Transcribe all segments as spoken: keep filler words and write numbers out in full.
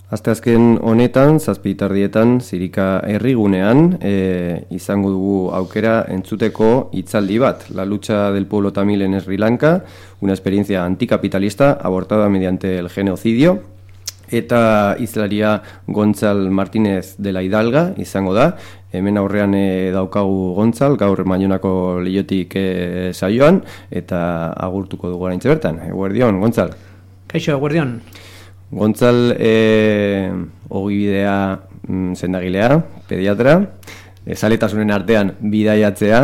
Asteazken honetan, zazpitardietan, Zirika herrigunean, e, izango dugu aukera entzuteko hitzaldi bat. La lucha del pueblo tamil en Sri Lanka, una experiencia anticapitalista abortada mediante el genocidio. Eta hizlaria Gontzal Martínez de la Hidalga izango da. Hemen aurrean e, daukagu Gontzal, gaur Maionako Leiotik e, saioan, eta agurtuko dugu oraintxe bertan. Eguerdion, Gontzal. Kaixo, eguerdion. Gontzal, e, ogibidea mm, sendagilea, pediatra, e, zaletasunen artean bidaiatzea,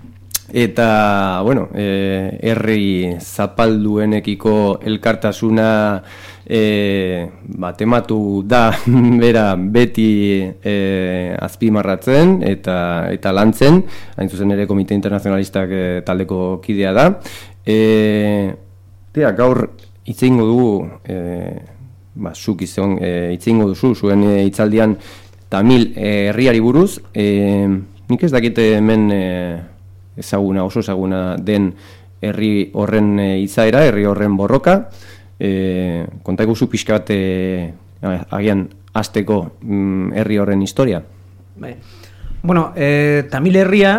eta, bueno, e, herri zapalduenekiko elkartasuna e, ba, tematu da bera beti e, azpimarratzen eta, eta lantzen, hain zuzen ere Komite Internazionalistak e, taldeko kidea da. E, tea, gaur itzeingo dugu... E, Ba, zuk izan e, itzingo duzu, zuen e, itzaldian Tamil e, herriari buruz. E, nik ez dakite hemen e, ezaguna, oso ezaguna den herri horren e, izaera, herri horren borroka. E, konta eguzu pixka bat e, agian hasteko mm, herri horren historia. Bai. Bueno, e, Tamil herria,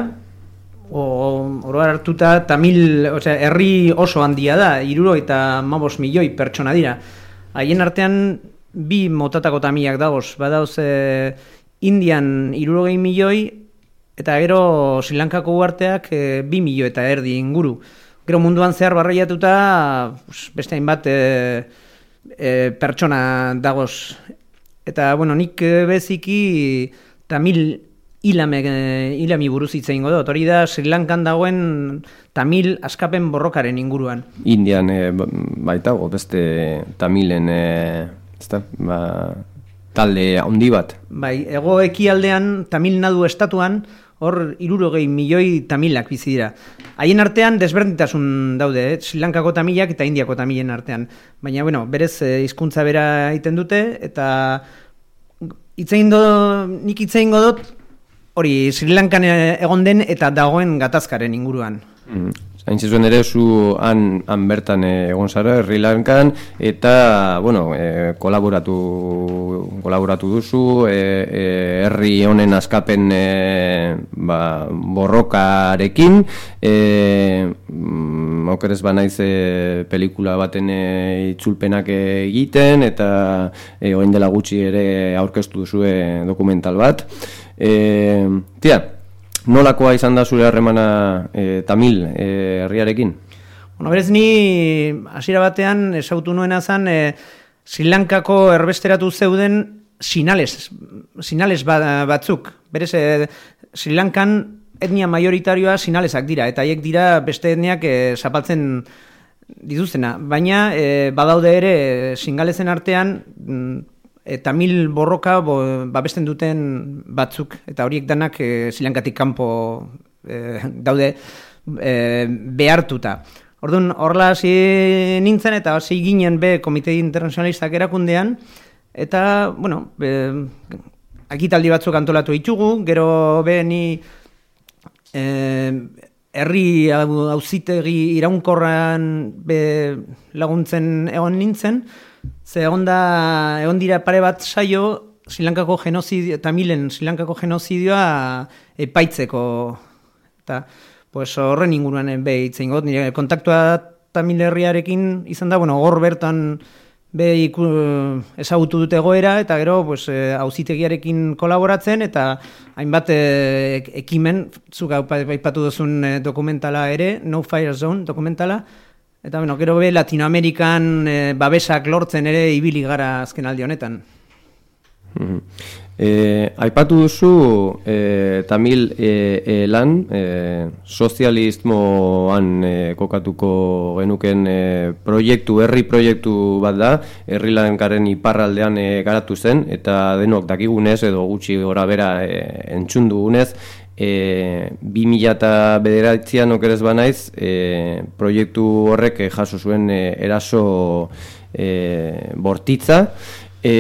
oro hartuta, Tamil, osea, herri oso handia da, hirurogeita hamabost milioi pertsona dira. Haien artean bi motatako tamilak dagoz, badauz e, Indian hirurogei milioi eta gero Sri Lankako uharteak e, bi milioi eta erdi inguru. Gero munduan zehar barreiatuta beste hainbat e, e, pertsona dagoz. Eta bueno, nik beziki Tamil hilame, hilami buruz hitz egingo dut. Hori da Sri Lankan dagoen Tamil askapen borrokaren inguruan. Indian e, baita, beste Tamilen e, ezta, ba, talde handi bat. Bai, hego ekialdean Tamil Nadu estatuan hor hirurogei milioi Tamilak bizi dira. Haien artean desberdintasun daude, eh? Sri Lankako Tamilak eta Indiako Tamilen artean. Baina, bueno, berez hizkuntza bera egiten dute, eta hitzein do, nik hitzein dut hori Sri Lankan egon den eta dagoen gatazkaren inguruan. Mm. Hain zizuen ere, zu han, han bertan egon zara, Sri Lankan, eta, bueno, e, kolaboratu, kolaboratu duzu, e, e, herri honen askapen e, ba, borrokarekin, e, mm, okerez banaiz e, pelikula baten e, itzulpenak egiten, eta e, orain dela gutxi ere aurkeztu duzue dokumental bat. E, tia, nolakoa izan da zure harremana e, Tamil e, herriarekin? Bueno, berez ni hasiera batean esautu nuena zan e, Sri Lankako erbesteratu zeuden sinales, sinales batzuk. Berez e, Sri Lankan etnia majoritarioa sinalesak dira, eta haiek dira beste etniak e, zapaltzen dituztena. Baina e, badaude ere singalezen artean E, Tamil borroka bo, babesten duten batzuk, eta horiek danak e, Sri Lankatik kanpo e, daude e, behartuta. Orduan, horrela hasi nintzen eta hasi ginen be Komite Internazionalistak erakundean, eta, bueno, e, akitaldi batzuk antolatu ditugu, gero be ni e, herri auzitegi iraunkorran be laguntzen egon nintzen. Ze egon da, egon dira pare bat saio Sri Lankako genozidio, Tamilen Sri Lankako genozidioa epaitzeko. Eta pues, horren inguruan be hitzein got, nire kontaktua Tamil herriarekin izan da, bueno, hor bertan be iku, ezagutu dute egoera, eta gero pues, auzitegiarekin kolaboratzen, eta hainbat e, ekimen, zuk aipatu duzun e, dokumentala ere, No Fire Zone dokumentala, eta bueno, gero be Latinoamerikan e, babesak lortzen ere ibili gara azken aldi honetan. Mm-hmm. E, aipatu duzu e, Tamil e, e, lan, e, sozialismoan e, kokatuko genuken e, proiektu, herri proiektu bat da, Herri Lankaren iparraldean e, garatu zen, eta denok dakigunez edo gutxi gora bera e, entzun dugunez, E, bi mila bederatzian okerez banaiz e, proiektu horrek e, jaso zuen e, eraso e, bortitza e,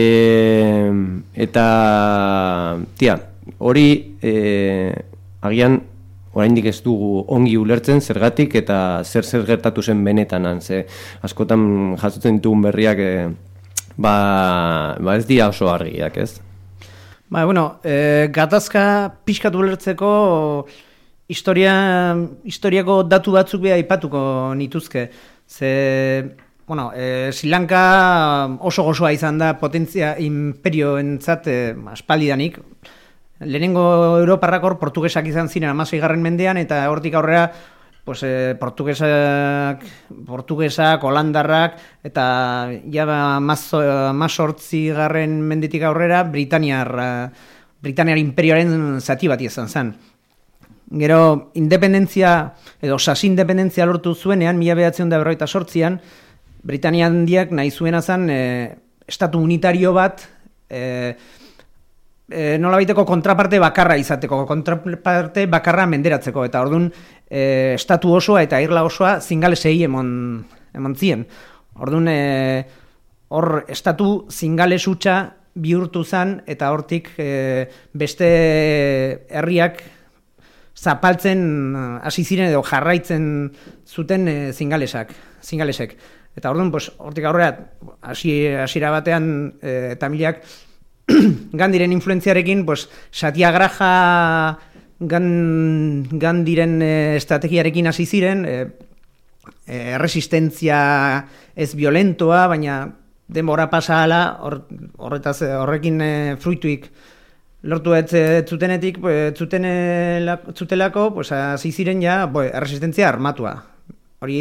eta tia, hori e, agian oraindik ez dugu ongi ulertzen zergatik eta zer zer gertatu zen benetan, ze askotan jasotzen ditugun berriak e, ba, ba ez dira oso argiak, ez? Ba, bueno, e, gatazka pixkat ulertzeko historia, historiako datu batzuk beha aipatuko nituzke. Ze, bueno, e, Sri Lanka oso gozoa izan da potentzia imperioentzat e, aspaldidanik. Lehenengo Europarrak hor portugesak izan ziren hamaseigarren mendean, eta hortik aurrera pues, eh, portugesak, portugesak, holandarrak, eta ja mazortzigarren menditik aurrera Britaniar, Britaniar imperioaren zati bat izan zen. Gero, independentzia, edo sas independentzia lortu zuenean, mila bederatziehun eta berrogeita zortzian, Britania handiak nahi zuena zen eh, estatu unitario bat, eh, E, nola baiteko kontraparte bakarra izateko, kontraparte bakarra menderatzeko, eta orduan e, estatu osoa eta irla osoa zingalesei emon, emon zien. Orduan e, hor estatu zingales hutsa bihurtu zen, eta hortik e, beste herriak zapaltzen hasi ziren edo jarraitzen zuten e, zingalesak, zingalesek. Eta orduan, pues, hortik aurrera, hasiera batean e, tamilak Gandiren influentziarekin, pues, Satyagraha gan, Gandiren eh, estrategiarekin hasi ziren, eh, eh, resistentzia ez violentoa, baina denbora pasahala, hor, horretaz, horrekin eh, fruituik lortu ez zutenetik, pues, zutene, zutelako, pues, hasi ziren ja, pues, resistentzia armatua. Hori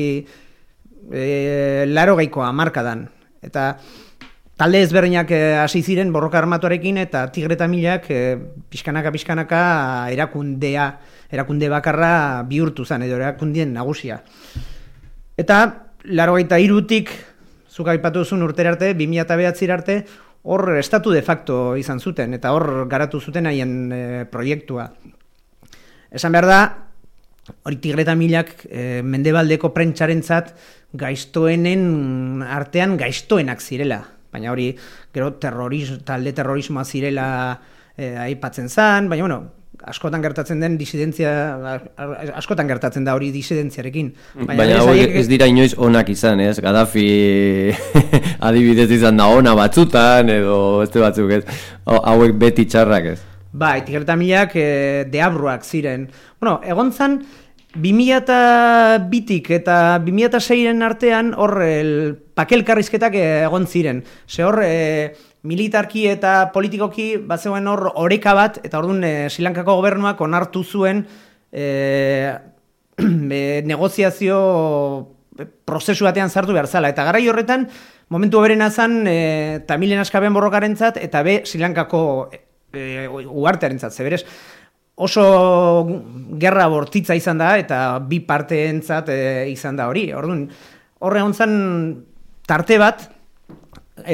eh, laro geikoa markadan. Eta talde ezberdinak hasi ziren borroka armatuarekin, eta Tigre Tamilak e, pixkanaka pixkanaka erakundea, erakunde bakarra bihurtu zen, edo erakundien nagusia. Eta laurogeita hirutik zuk aipatu duzun urtera arte, bi mila bederatzi arte, hor estatu de facto izan zuten, eta hor garatu zuten haien e, proiektua. Esan behar da, hori Tigre Tamilak e, mendebaldeko prentsarentzat gaiztoenen artean gaiztoenak zirela. Baina hori, gero, terroris, talde terrorismoa zirela eh, aipatzen zen, baina, bueno, askotan gertatzen den disidentzia, askotan gertatzen da hori disidentziarekin. Baina, baina hori ez dira inoiz onak izan, ez? Gaddafi adibidez izan da ona batzutan, edo beste batzuk, ez? Hauek beti txarrak, ez? Ba, Tigre Tamilak eh, deabruak ziren. Bueno, egon zan, bi mila bitik eta bi mila seiren artean hor pakelkarrizketak egon ziren. Ze hor e, militarki eta politikoki bazegoen hor oreka bat, eta orduan e, Sri Lankako gobernuak onartu zuen e, e, negoziazio prozesu batean sartu behar zala. Eta garai horretan, momentu berena zen e, Tamilen askaben borrokarentzat eta be Sri Lankako e, uartearentzat. Zeberez, oso gerra bortitza izan da, eta bi parteentzat e, izan da hori. Orduan, horre hontzan tarte bat, e,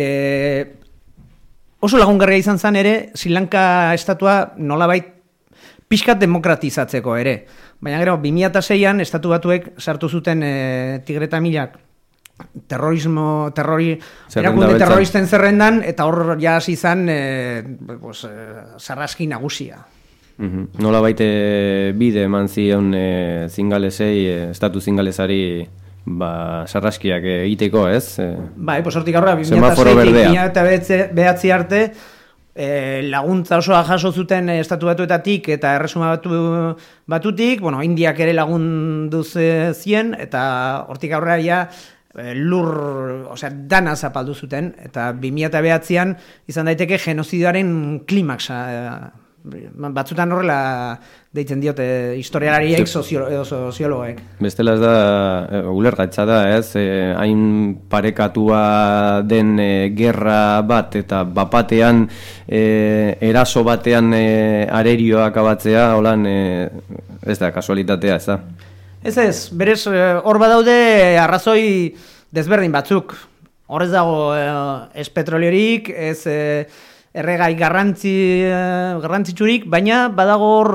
oso lagungarria izan zen ere, Sri Lanka estatua nolabait pixkat demokratizatzeko ere. Baina gero, bi mila seian estatu batuek sartu zuten e, Tigre Tamilak terrorismo, terrori, erakunde terroristen zerrendan, eta hor ja hasi izan e, pues, e, sarraski nagusia. Uhum. Nola baite bide eman zion e, zingalesei, e, estatu zingalesari ba, sarraskiak egiteko, ez? E, bai, pues hortik aurra, bi mila behatzi arte e, laguntza osoa jaso zuten estatu batuetatik eta erresuma batu, batutik, bueno, Indiak ere lagundu zien, eta hortik aurra ja lur, osea, dana zapaldu zuten, eta bi mila behatzian izan daiteke genozidioaren klimaksa batzutan horrela deitzen diote historialariek, soziolo, soziologoek. Bestela ez da, e, ulergatza da, ez? E, hain parekatua den e, gerra bat eta bapatean e, eraso batean e, arerioak abatzea, holan, e, ez da, kasualitatea, ez da? Ez ez, berez, hor badaude arrazoi desberdin batzuk. Horrez dago e, ez petroliorik, ez E, erregai garrantzi, garrantzitsurik, baina badago hor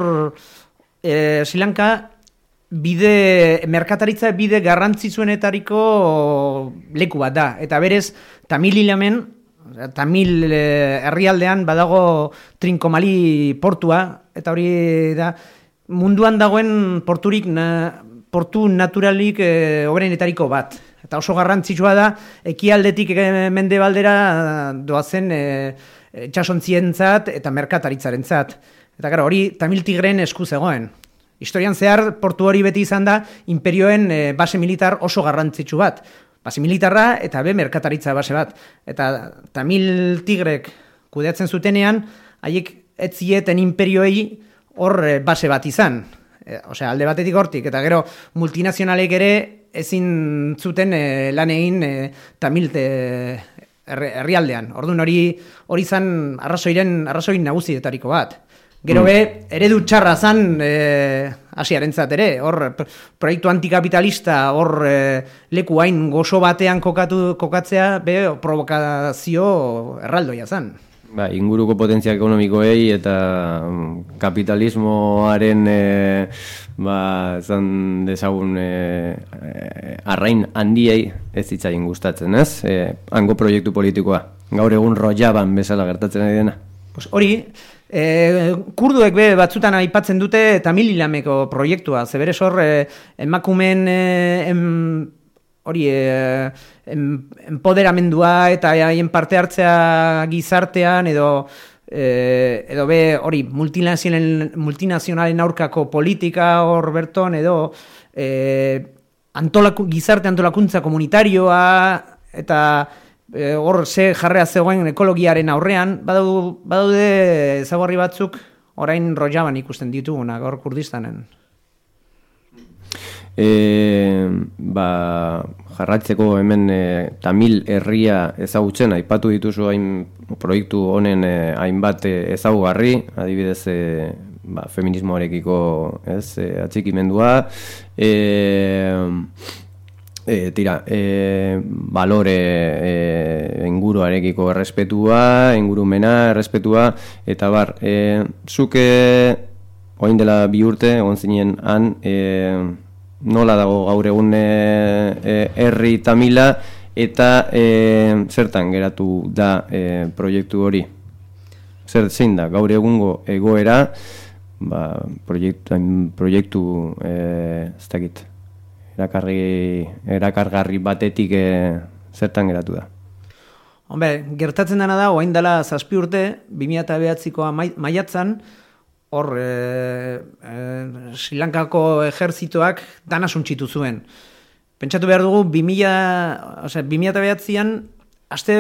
e, Sri Lanka bide, merkataritza bide garrantzitsuenetariko leku bat da. Eta berez, Tamil hilamen, Tamil herrialdean badago Trincomalee portua, eta hori da munduan dagoen porturik, na, portu naturalik e, oberenetariko bat. eta oso garrantzitsua da ekialdetik mendebaldera doazen e, itxasontzientzat eta merkataritzarentzat. Eta gara, hori Tamil Tigren esku zegoen. Historian zehar, portu hori beti izan da imperioen e, base militar oso garrantzitsu bat. Base militarra eta be merkataritza base bat. Eta Tamil Tigrek kudeatzen zutenean, haiek ez zieten imperioei hor e, base bat izan. E, Osea, alde batetik hortik. Eta gero, multinazionalek ere ezin zuten e, lan egin e, Tamil te, herrialdean. Orduan hori hori izan arrazoiren arrazoi nagusietariko bat. Gero be, eredu txarra zan e, Asiarentzat ere, hor proiektu antikapitalista, hor e, leku hain gozo batean kokatu, kokatzea, be, provokazio erraldoia zan. Ba, inguruko potentzia ekonomikoei eta kapitalismoaren e, ba, zan dezagun e, e, arrain handiei ez zitzaien gustatzen, ez? E, hango proiektu politikoa. Gaur egun Rojaban bezala gertatzen ari dena. Pues hori, E, kurduek be batzutan aipatzen dute Tamilameko proiektua, zeberez hor e, emakumen e, em, hori e, em, empoderamendua eta haien parte hartzea gizartean edo e, edo be hori multinazionalen, multinazionalen aurkako politika hor berton edo e, antolaku, gizarte antolakuntza komunitarioa eta hor ze jarrea zegoen ekologiaren aurrean, badaude, badaude ezaugarri batzuk orain Rojaban ikusten ditugunak, hor Kurdistanen. E, ba, jarratzeko hemen e, Tamil herria ezagutzen, aipatu dituzu hain proiektu honen e, hainbat ezaugarri, adibidez e, ba, feminismoarekiko ez, e, atxikimendua, e, E, tira, e, balore e, inguruarekiko errespetua, ingurumena errespetua, eta bar, e, zuke oin dela bi urte, egon zinen han, e, nola dago gaur egun e, e, herri Tamila, eta e, zertan geratu da e, proiektu hori? Zer zein da, gaur egungo egoera, ba, proiektu, proiektu e, ez dakit, erakarri, erakargarri batetik e, zertan geratu da. Hombre, gertatzen dena da, oain dela zazpi urte, bi mila bederatzikoa maiatzan, hor e, e, Sri Lankako ejerzitoak dana suntxitu zuen. Pentsatu behar dugu, bi mila bederatzian, aste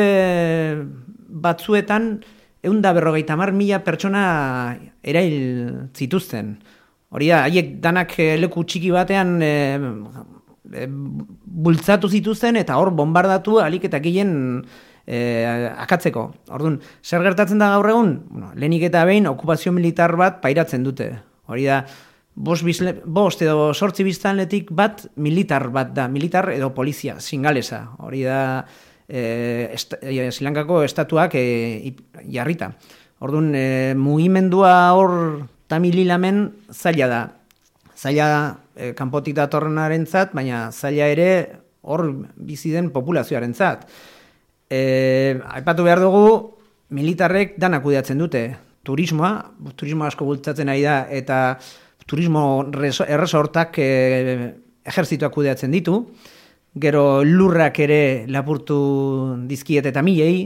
batzuetan, ehun eta berrogeita hamar mila pertsona erail zituzten. Hori da, haiek danak leku txiki batean e, e, bultzatu zituzten eta hor bombardatu alik eta gehien e, akatzeko. Orduan, zer gertatzen da gaur egun? Bueno, lehenik eta behin okupazio militar bat pairatzen dute. Hori da, bost, bizle, bost edo sortzi biztanletik bat militar bat da, militar edo polizia, singalesa. Hori da, e, est, e, Sri Lankako estatuak e, jarrita. Orduan, e, mugimendua hor Tamililamen zaila da. Zaila e, kanpotik datorrenaren zat, baina zaila ere hor bizi den populazioaren zat. E, aipatu behar dugu, militarrek danak kudeatzen dute. Turismoa, turismo asko bultzatzen ari da, eta turismo erresortak e, ejerzituak kudeatzen ditu. Gero lurrak ere lapurtu dizkiet eta milei.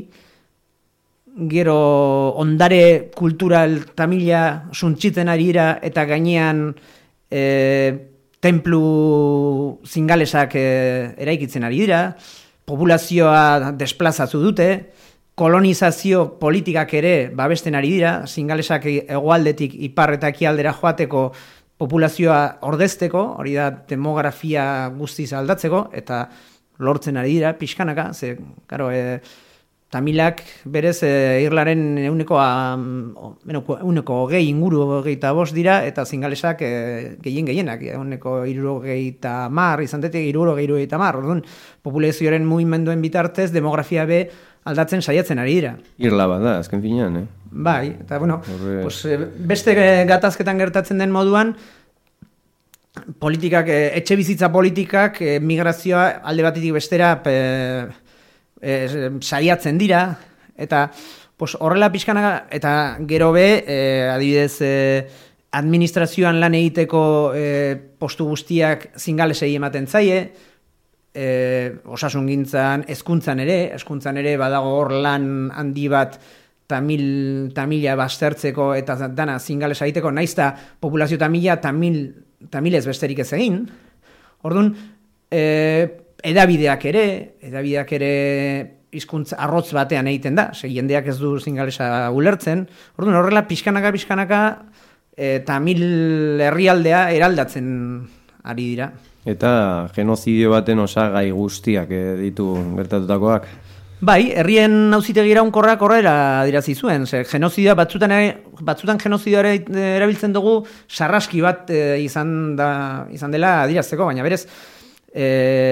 Gero ondare kultural Tamila suntxitzen ari dira eta gainean e, templu zingalesak e, eraikitzen ari dira, populazioa desplazatu dute, kolonizazio politikak ere babesten ari dira, zingalesak hegoaldetik ipar eta ekialdera joateko populazioa ordezteko, hori da demografia guztiz aldatzeko, eta lortzen ari dira, pixkanaka, ze, karo, e, Tamilak berez e, irlaren euneko, euneko gehi inguru gehieta bost dira, eta zingalesak e, gehien gehienak, euneko iruro gehieta mar, izan detik iruro gehieta mar, orduan, populazioaren mugimenduen bitartez, demografia be aldatzen saiatzen ari dira. Irla bat da, azken finean, eh? Bai, eta bueno, Horre... pues, beste gatazketan gertatzen den moduan, politikak, etxe bizitza politikak, migrazioa alde batetik bestera, pe, E, saiatzen dira, eta pues, horrela pixkana, eta gero be, e, adibidez, e, administrazioan lan egiteko e, postu guztiak zingalesei ematen zaie, e, osasungintzan, hezkuntzan ere, hezkuntzan ere badago hor lan handi bat tamil, tamila baztertzeko eta dana zingalesa egiteko, naizta populazio tamila, tamil, tamilez besterik ez egin. Orduan, e, edabideak ere, edabideak ere hizkuntza arrotz batean egiten da, ze jendeak ez du zingalesa ulertzen. Orduan, horrela pixkanaka, pixkanaka, e, tamil herrialdea eraldatzen ari dira. Eta genozidio baten osagai guztiak ditu gertatutakoak? Bai, herrien auzitegi iraunkorrak horrela adirazi zuen. Ze genozidioa batzutan ere, batzutan genozidioa erabiltzen dugu sarraski bat e, izan da izan dela adirazteko, baina berez e,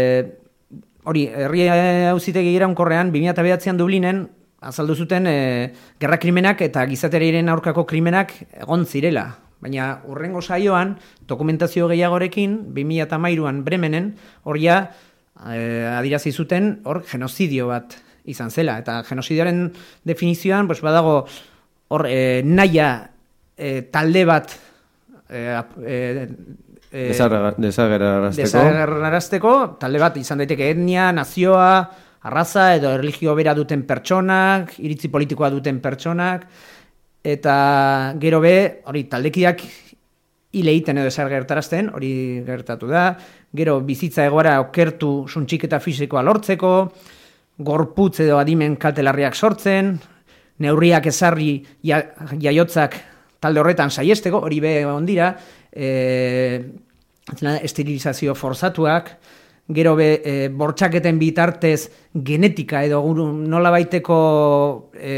hori herri auzitegi iraunkorrean bi mila bederatzian Dublinen azaldu zuten e, gerra krimenak eta gizateriaren aurkako krimenak egon zirela. Baina urrengo saioan, dokumentazio gehiagorekin, bi mila hamairuan Bremenen, hor ja eh, adirazi zuten hor genozidio bat izan zela. Eta genozidioaren definizioan, pues, badago hor eh, naia eh, talde bat eh, eh, eh, desagerrarazteko. desagerrarazteko, talde bat izan daiteke etnia, nazioa, arraza edo erlijio bera duten pertsonak, iritzi politikoa duten pertsonak, eta gero be, hori taldekideak hile egiten edo ezer gertarazten, hori gertatu da, gero bizitza egoera okertu suntxiketa fisikoa lortzeko, gorputz edo adimen kaltelarriak sortzen, neurriak ezarri ja, jaiotzak talde horretan saiesteko, hori be ondira, e, esterilizazio forzatuak, gero be, e, bortxaketen bitartez genetika edo nola baiteko e,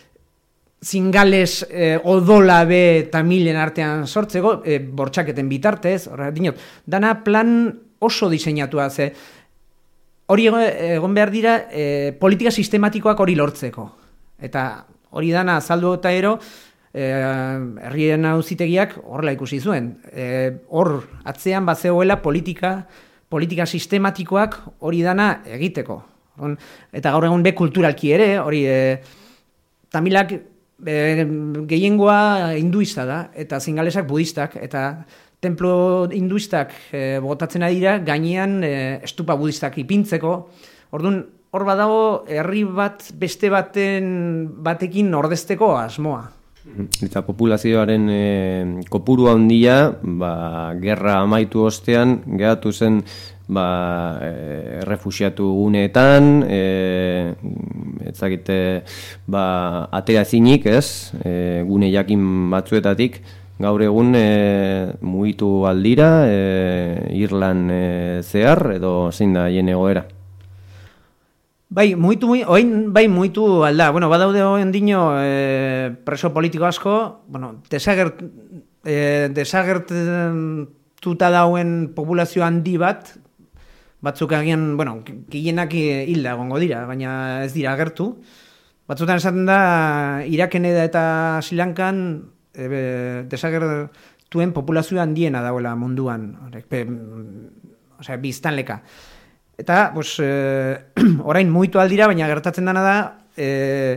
zingales eh, odola be tamilen artean sortzeko, eh, bortxaketen bitartez, horra dinot, dana plan oso diseinatua, ze hori egon behar dira eh, politika sistematikoak hori lortzeko. Eta hori dana azaldu eta ero, eh, herrien auzitegiak horrela ikusi zuen. Eh, hor, atzean bazegoela politika, politika sistematikoak hori dana egiteko. Eta gaur egun be kulturalki ere, hori eh, tamilak E, gehiengoa hinduista da, eta zingalesak budistak, eta templo hinduistak e, botatzen ari dira, gainean e, estupa budistak ipintzeko. Orduan, hor badago herri bat beste baten batekin ordezteko asmoa. Eta populazioaren e, kopuru handia, ba, gerra amaitu ostean, geratu zen ba, e, refuxiatu guneetan, e, etzakite, ba, atera zinik, ez, e, gune jakin batzuetatik, gaur egun e, mugitu aldira, e, Irlan e, zehar, edo zein da hien egoera? Bai, muitu, oin, bai, muitu alda. Bueno, badaude hoen dino e, preso politiko asko, bueno, desagert, e, desagertuta dauen populazio handi bat, batzuk agian, bueno, gehienak hilda egongo dira, baina ez dira agertu. Batzutan esaten da, Iraken eta Sri Lankan e, desagertuen populazio handiena dagoela munduan, pe, osea, biztanleka. Eta, pues, eh, orain mugitu aldira, baina gertatzen dena da, eh,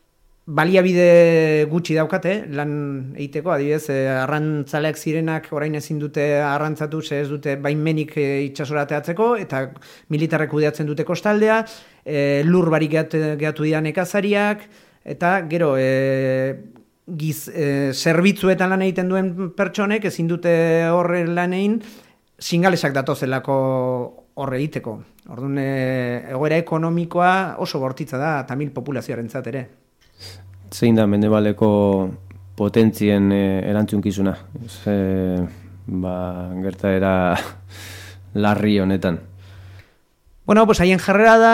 baliabide gutxi daukate, lan egiteko, adibidez, eh, arrantzaleak zirenak orain ezin dute arrantzatu, ze ez dute baimenik eh, itsasora ateratzeko, eta militarrek kudeatzen dute kostaldea, eh, lur barik gehatu dira nekazariak, eta gero, eh, giz, eh, zerbitzuetan lan egiten duen pertsonek ezin dute horre lan egin, zingalesak datozelako horre egiteko. Orduan, e, egoera ekonomikoa oso bortitza da tamil populazioarentzat ere. Zein da mendebaleko potentzien e, erantzunkizuna? Ze, ba, gertaera larri honetan. Bueno, pues haien jarrera da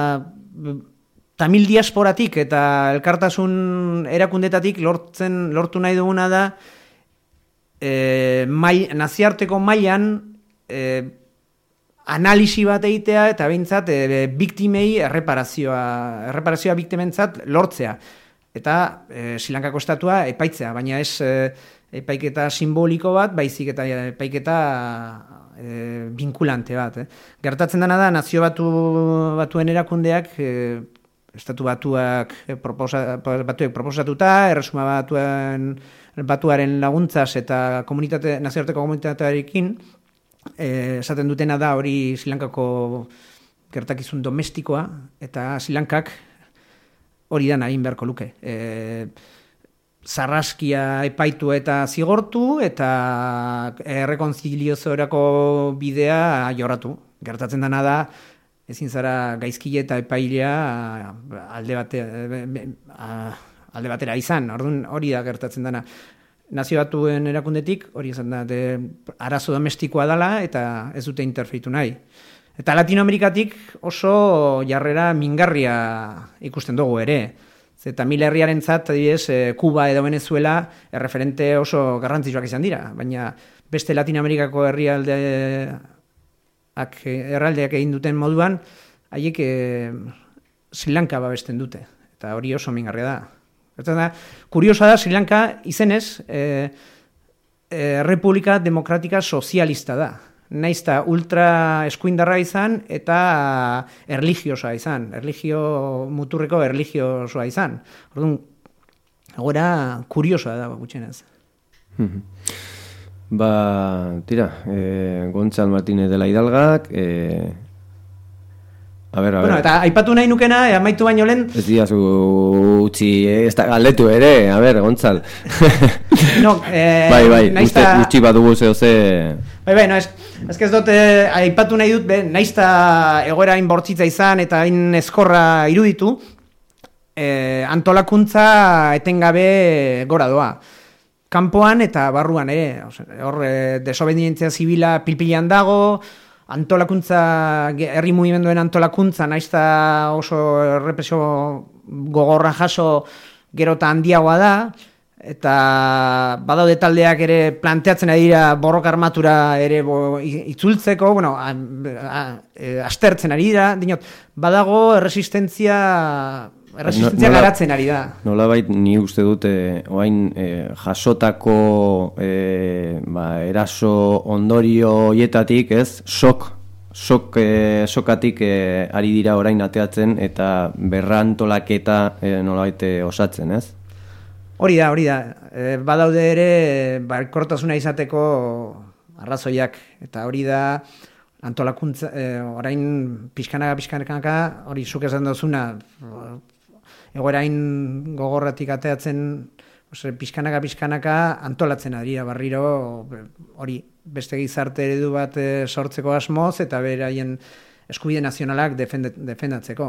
tamil diasporatik eta elkartasun erakundetatik lortzen lortu nahi duguna da e, mail, naziarteko mailan e, analisi bat egitea eta behintzat e, biktimei erreparazioa, erreparazioa biktimentzat lortzea. Eta e, Sri Lankako estatua epaitzea, baina ez e, epaiketa simboliko bat, baizik eta epaiketa e, vinkulante bat. Eh. Gertatzen dena da, nazio batu, batuen erakundeak, e, estatu batuak proposa, batuek proposatuta, erresuma batuen, batuaren laguntzaz eta komunitate, nazioarteko komunitatearekin, Eh, esaten dutena da hori Sri Lankako gertakizun domestikoa, eta Sri Lankak hori da nahi beharko luke. E, Zarraskia epaitu eta zigortu, eta errekonziliaziorako bidea jorratu. Gertatzen dena da, ezin zara gaizkile eta epailea alde, bate, alde batera izan. Orduan hori da gertatzen dena. Nazio Batuen erakundetik hori izan da, de, arazo domestikoa dela eta ez dute interfeitu nahi. Eta Latinoamerikatik oso jarrera mingarria ikusten dugu ere. Eta mil herriaren zat, adibidez, Kuba edo Venezuela erreferente oso garrantzitsuak izan dira. Baina beste Latinoamerikako herrialdeak erraldeak egin duten moduan, haiek eh, Sri Lanka babesten dute. Eta hori oso mingarria da. Eta da, kuriosa da, Sri Lanka izenez, eh, eh, Republika Demokratika Sozialista da. Naizta ultra eskuindarra izan eta erligiosoa izan. Erligio muturreko erligiosoa izan. Orduan, agora kuriosoa da gutxienez. Ba, tira, eh, Gontzal Martínez de la Hidalgak, eh, a ver, a bueno, ver. Eta aipatu nahi nukena, eh, amaitu baino lehen... Ez diazu utzi, eh, ez da galdetu ere, a ver, Gontzal. no, eh, bai, bai, naizta... uste utzi badugu zeo ze... Bai, bai, no, ez, ez ez dut, eh, aipatu nahi dut, be, naizta egoera hain bortzitza izan eta hain eskorra iruditu, eh, antolakuntza etengabe gora doa. Kanpoan eta barruan ere, hor eh, desobedientzia zibila pilpilean dago, antolakuntza, herri mugimenduen antolakuntza, naizta oso errepresio gogorra jaso gero eta handiagoa da, eta badaude taldeak ere planteatzen ari dira borroka armatura ere bo, itzultzeko, bueno, a, a, a, astertzen ari dira, dinot, badago erresistentzia, erresistentzia no, garatzen ari da. Nolabait ni uste dute, oain eh, jasotako eh, ba, eraso ondorio hietatik, ez, sok, sok eh, sokatik eh, ari dira orain ateatzen eta berrantolaketa eh, nolabait eh, osatzen, ez? Hori da, hori da. E, badaude ere barkortasuna izateko arrazoiak, eta hori da antolakuntza, e, orain pixkanaka, pixkanaka, hori zuk esan dozuna, egoerain gogorratik ateatzen, ose, pixkanaka, pixkanaka antolatzen adira barriro, hori beste gizarte eredu bat e, sortzeko asmoz, eta beraien eskubide nazionalak defendet, defendatzeko.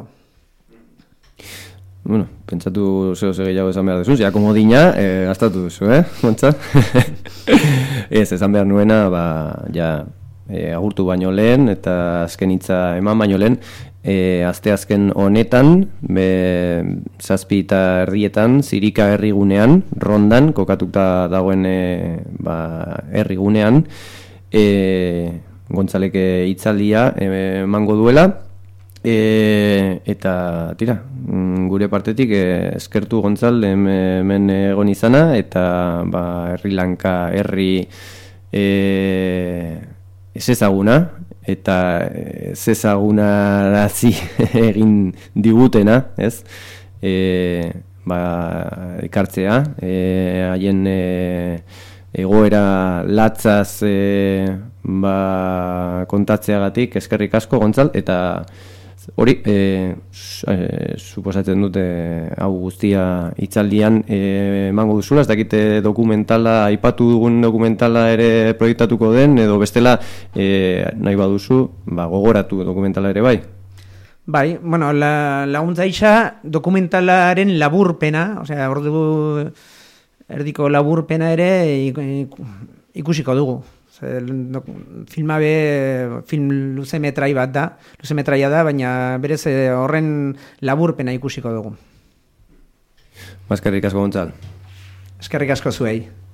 Bueno, pentsatu zeo ze gehiago esan behar duzu, ja komodina, eh, gastatu duzu, eh, Gontza? Ez, esan behar nuena, ba, ja, eh, agurtu baino lehen, eta azken hitza eman baino lehen, eh, asteazken honetan, be, zazpi eta erdietan, Zirika herrigunean, Rondan, kokatuta dagoen eh, ba, herrigunean, eh, Gontzaleke hitzaldia eh, emango duela, E, eta tira, gure partetik e, eskertu Gontzal hemen egon izana eta ba, Herri Lanka herri e, ez ezaguna eta ez ezagunarazi egin digutena, ez? E, ba, ekartzea, e, haien e, egoera latzaz e, ba, kontatzeagatik eskerrik asko Gontzal eta hori, e, e, suposatzen dute hau guztia hitzaldian emango e, duzula, ez dakite dokumentala, aipatu dugun dokumentala ere proiektatuko den, edo bestela e, nahi baduzu, ba, gogoratu dokumentala ere bai. Bai, bueno, la, laguntza isa dokumentalaren laburpena, osea, ordu erdiko laburpena ere ikusiko dugu. Filma be, film luze metrai bat da, luze metraia da, baina berez horren laburpena ikusiko dugu. Eskerrik asko Gontzal. Eskerrik asko zuei.